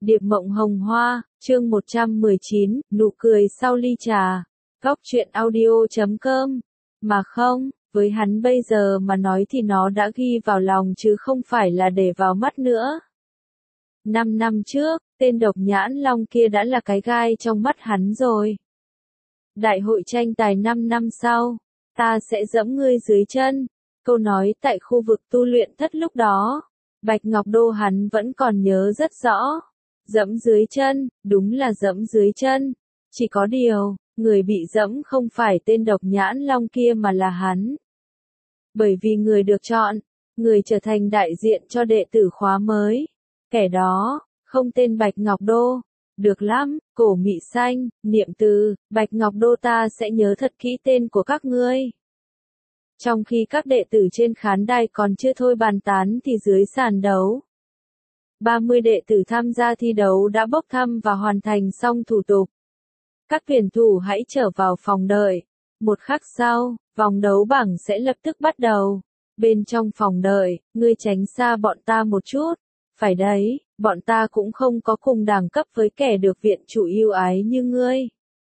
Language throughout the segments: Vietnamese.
Điệp Mộng Hồng Hoa, chương 119, nụ cười sau ly trà. Góc truyện audio.com. Mà không, với hắn bây giờ mà nói thì nó đã ghi vào lòng chứ không phải là để vào mắt nữa. 5 năm trước, tên độc nhãn long kia đã là cái gai trong mắt hắn rồi. Đại hội tranh tài 5 năm sau, ta sẽ dẫm ngươi dưới chân. Câu nói tại khu vực tu luyện thất lúc đó, Bạch Ngọc Đô hắn vẫn còn nhớ rất rõ. Dẫm dưới chân, đúng là dẫm dưới chân. Chỉ có điều, người bị dẫm không phải tên độc nhãn long kia mà là hắn. Bởi vì người được chọn, người trở thành đại diện cho đệ tử khóa mới. Kẻ đó, không tên Bạch Ngọc Đô. Được lắm, Cổ Mị Xanh, niệm từ, Bạch Ngọc Đô ta sẽ nhớ thật kỹ tên của các ngươi. Trong khi các đệ tử trên khán đài còn chưa thôi bàn tán thì dưới sàn đấu, 30 đệ tử tham gia thi đấu đã bốc thăm và hoàn thành xong thủ tục. Các tuyển thủ hãy trở vào phòng đợi. Một khắc sau, vòng đấu bảng sẽ lập tức bắt đầu. Bên trong phòng đợi, ngươi tránh xa bọn ta một chút. Phải đấy, bọn ta cũng không có cùng đẳng cấp với kẻ được viện chủ yêu ái như ngươi.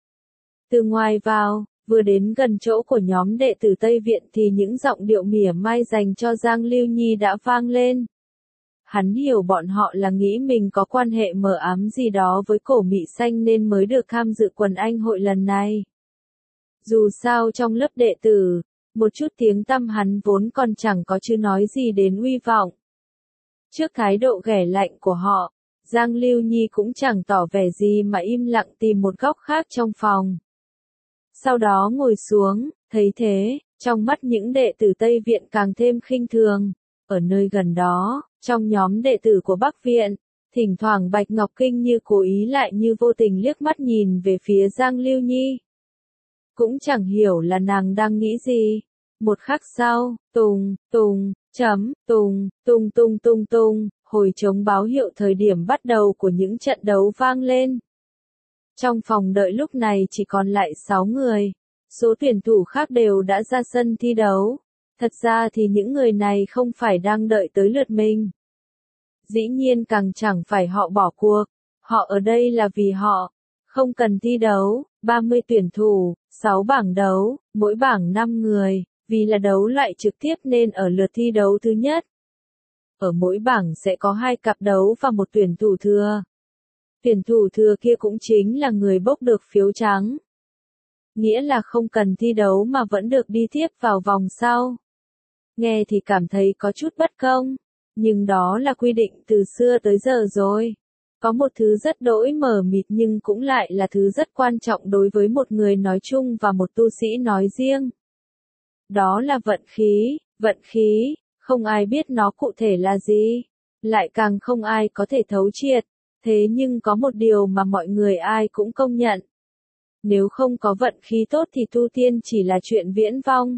Từ ngoài vào, vừa đến gần chỗ của nhóm đệ tử Tây Viện thì những giọng điệu mỉa mai dành cho Giang Lưu Nhi đã vang lên. Hắn hiểu bọn họ là nghĩ mình có quan hệ mờ ám gì đó với Cổ Mị Xanh nên mới được tham dự quần anh hội lần này. Dù sao trong lớp đệ tử, một chút tiếng tăm hắn vốn còn chẳng có chứ nói gì đến uy vọng. Trước thái độ ghẻ lạnh của họ, Giang Lưu Nhi cũng chẳng tỏ vẻ gì mà im lặng tìm một góc khác trong phòng. Sau đó ngồi xuống, thấy thế, trong mắt những đệ tử Tây Viện càng thêm khinh thường. Ở nơi gần đó, trong nhóm đệ tử của Bắc Viện, thỉnh thoảng Bạch Ngọc Kinh như cố ý lại như vô tình liếc mắt nhìn về phía Giang Lưu Nhi. Cũng chẳng hiểu là nàng đang nghĩ gì. Một khắc sau, tùng, tùng, chấm, tùng, tung tung tung tung, hồi trống báo hiệu thời điểm bắt đầu của những trận đấu vang lên. Trong phòng đợi lúc này chỉ còn lại 6 người. Số tuyển thủ khác đều đã ra sân thi đấu. Thật ra thì những người này không phải đang đợi tới lượt mình. Dĩ nhiên càng chẳng phải họ bỏ cuộc. Họ ở đây là vì họ không cần thi đấu. 30 tuyển thủ, 6 bảng đấu, mỗi bảng 5 người. Vì là đấu loại trực tiếp nên ở lượt thi đấu thứ nhất, ở mỗi bảng sẽ có 2 cặp đấu và một tuyển thủ thừa. Tuyển thủ thừa kia cũng chính là người bốc được phiếu trắng. Nghĩa là không cần thi đấu mà vẫn được đi tiếp vào vòng sau. Nghe thì cảm thấy có chút bất công, nhưng đó là quy định từ xưa tới giờ rồi. Có một thứ rất đỗi mờ mịt nhưng cũng lại là thứ rất quan trọng đối với một người nói chung và một tu sĩ nói riêng. Đó là vận khí, không ai biết nó cụ thể là gì, lại càng không ai có thể thấu triệt. Thế nhưng có một điều mà mọi người ai cũng công nhận. Nếu không có vận khí tốt thì tu tiên chỉ là chuyện viễn vông.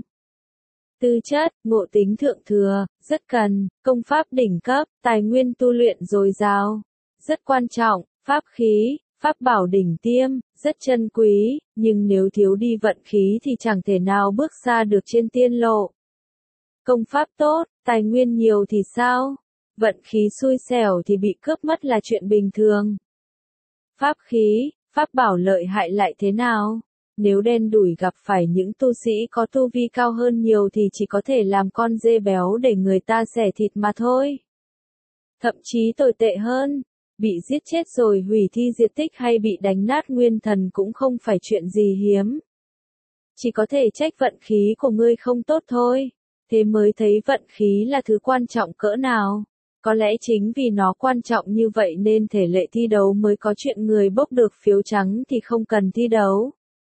Tư chất, ngộ tính thượng thừa, rất cần, công pháp đỉnh cấp, tài nguyên tu luyện dồi dào, rất quan trọng, pháp khí, pháp bảo đỉnh tiêm, rất chân quý, nhưng nếu thiếu đi vận khí thì chẳng thể nào bước xa được trên tiên lộ. Công pháp tốt, tài nguyên nhiều thì sao? Vận khí xui xẻo thì bị cướp mất là chuyện bình thường. Pháp khí, pháp bảo lợi hại lại thế nào? Nếu đen đủi gặp phải những tu sĩ có tu vi cao hơn nhiều thì chỉ có thể làm con dê béo để người ta xẻ thịt mà thôi. Thậm chí tồi tệ hơn, bị giết chết rồi hủy thi diệt tích hay bị đánh nát nguyên thần cũng không phải chuyện gì hiếm. Chỉ có thể trách vận khí của ngươi không tốt thôi. Thế mới thấy vận khí là thứ quan trọng cỡ nào. Có lẽ chính vì nó quan trọng như vậy nên thể lệ thi đấu mới có chuyện người bốc được phiếu trắng thì không cần thi đấu.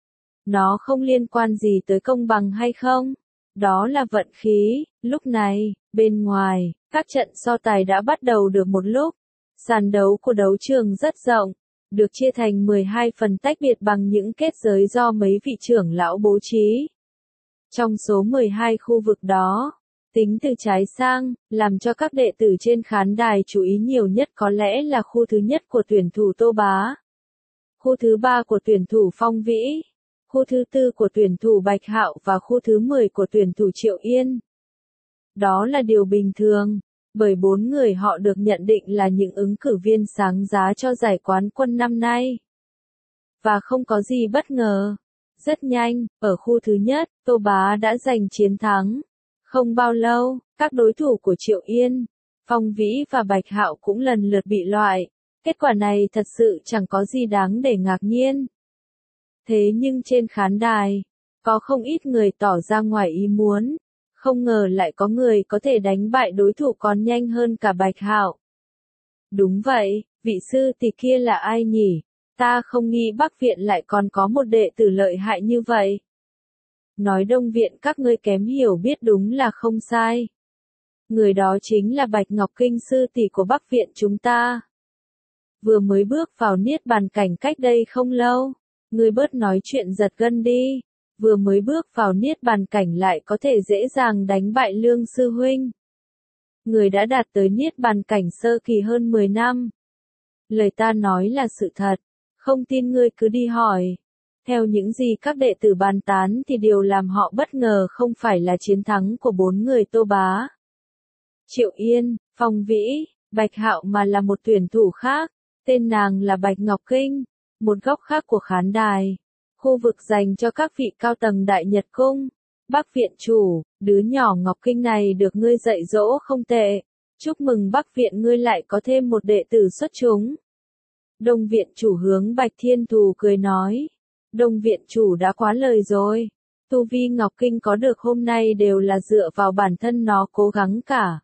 Nó không liên quan gì tới công bằng hay không. Đó là vận khí. Lúc này, bên ngoài, các trận so tài đã bắt đầu được một lúc. Sàn đấu của đấu trường rất rộng, được chia thành 12 phần tách biệt bằng những kết giới do mấy vị trưởng lão bố trí. Trong số 12 khu vực đó, tính từ trái sang, làm cho các đệ tử trên khán đài chú ý nhiều nhất có lẽ là khu thứ nhất của tuyển thủ Tô Bá, khu thứ 3 của tuyển thủ Phong Vĩ, khu thứ 4 của tuyển thủ Bạch Hạo và khu thứ 10 của tuyển thủ Triệu Yên. Đó là điều bình thường, bởi 4 người họ được nhận định là những ứng cử viên sáng giá cho giải quán quân năm nay. Và không có gì bất ngờ. Rất nhanh, ở khu thứ nhất, Tô Bá đã giành chiến thắng. Không bao lâu, các đối thủ của Triệu Yên, Phong Vĩ và Bạch Hạo cũng lần lượt bị loại. Kết quả này thật sự chẳng có gì đáng để ngạc nhiên. Thế nhưng trên khán đài, có không ít người tỏ ra ngoài ý muốn. Không ngờ lại có người có thể đánh bại đối thủ còn nhanh hơn cả Bạch Hạo. Đúng vậy, vị sư tỷ kia là ai nhỉ? Ta không nghĩ Bắc Viện lại còn có một đệ tử lợi hại như vậy. Nói Đông Viện các ngươi kém hiểu biết đúng là không sai. Người đó chính là Bạch Ngọc Kinh sư tỷ của Bắc Viện chúng ta. Vừa mới bước vào Niết Bàn cảnh cách đây không lâu. Ngươi bớt nói chuyện giật gân đi. Vừa mới bước vào Niết Bàn cảnh lại có thể dễ dàng đánh bại Lương sư huynh. Người đã đạt tới Niết Bàn cảnh sơ kỳ hơn 10 năm. Lời ta nói là sự thật. Không tin ngươi cứ đi hỏi. Theo những gì các đệ tử bàn tán thì điều làm họ bất ngờ không phải là chiến thắng của 4 người Tô Bá, Triệu Yên, Phong Vĩ, Bạch Hạo mà là một tuyển thủ khác. Tên nàng là Bạch Ngọc Kinh. Một góc khác của khán đài. Khu vực dành cho các vị cao tầng Đại Nhật Cung. Bắc Viện chủ, đứa nhỏ Ngọc Kinh này được ngươi dạy dỗ không tệ. Chúc mừng Bắc Viện ngươi lại có thêm một đệ tử xuất chúng. Đông Viện chủ hướng Bạch Thiên Thù cười nói. Đông Viện chủ đã quá lời rồi. Tu vi Ngọc Kinh có được hôm nay đều là dựa vào bản thân nó cố gắng cả.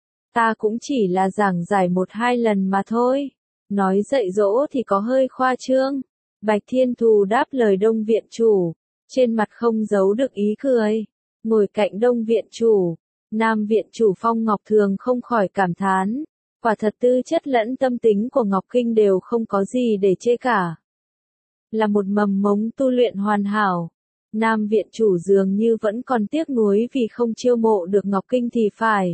Ta cũng chỉ là giảng giải 1-2 lần mà thôi. Nói dạy dỗ thì có hơi khoa trương. Bạch Thiên Thù đáp lời Đông Viện chủ. Trên mặt không giấu được ý cười. Ngồi cạnh Đông Viện chủ. Nam Viện chủ Phong Ngọc Thường không khỏi cảm thán. Quả thật tư chất lẫn tâm tính của Ngọc Kinh đều không có gì để chê cả. Là một mầm mống tu luyện hoàn hảo. Nam Viện chủ dường như vẫn còn tiếc nuối vì không chiêu mộ được Ngọc Kinh thì phải.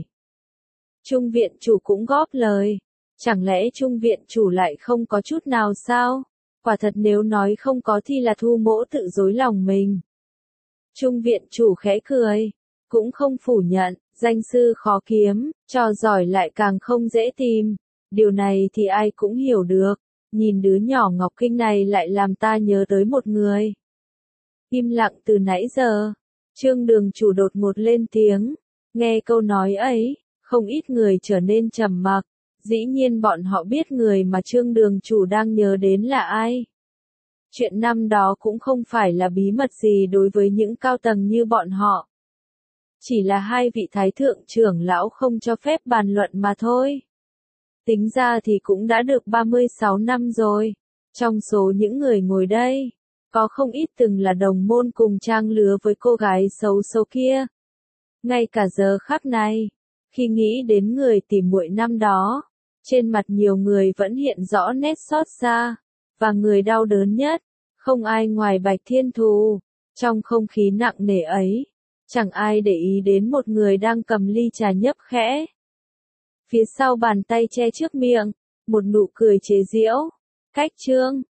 Trung Viện chủ cũng góp lời. Chẳng lẽ Trung Viện chủ lại không có chút nào sao? Quả thật nếu nói không có thì là Thu Mỗ tự dối lòng mình. Trung Viện chủ khẽ cười. Cũng không phủ nhận, danh sư khó kiếm, trò giỏi lại càng không dễ tìm. Điều này thì ai cũng hiểu được. Nhìn đứa nhỏ Ngọc Kinh này lại làm ta nhớ tới một người. Im lặng từ nãy giờ. Trương Đường chủ đột ngột lên tiếng. Nghe câu nói ấy, không ít người trở nên trầm mặc. Dĩ nhiên bọn họ biết người mà Trương Đường chủ đang nhớ đến là ai. Chuyện năm đó cũng không phải là bí mật gì đối với những cao tầng như bọn họ. Chỉ là hai vị thái thượng trưởng lão không cho phép bàn luận mà thôi. Tính ra thì cũng đã được 36 năm rồi. Trong số những người ngồi đây, có không ít từng là đồng môn cùng trang lứa với cô gái xấu xấu kia. Ngay cả giờ khắc này, khi nghĩ đến người tỉ muội năm đó, trên mặt nhiều người vẫn hiện rõ nét xót xa, và người đau đớn nhất, không ai ngoài Bạch Thiên Thù. Trong không khí nặng nề ấy, chẳng ai để ý đến một người đang cầm ly trà nhấp khẽ. Phía sau bàn tay che trước miệng, một nụ cười chế giễu. Cách Trương,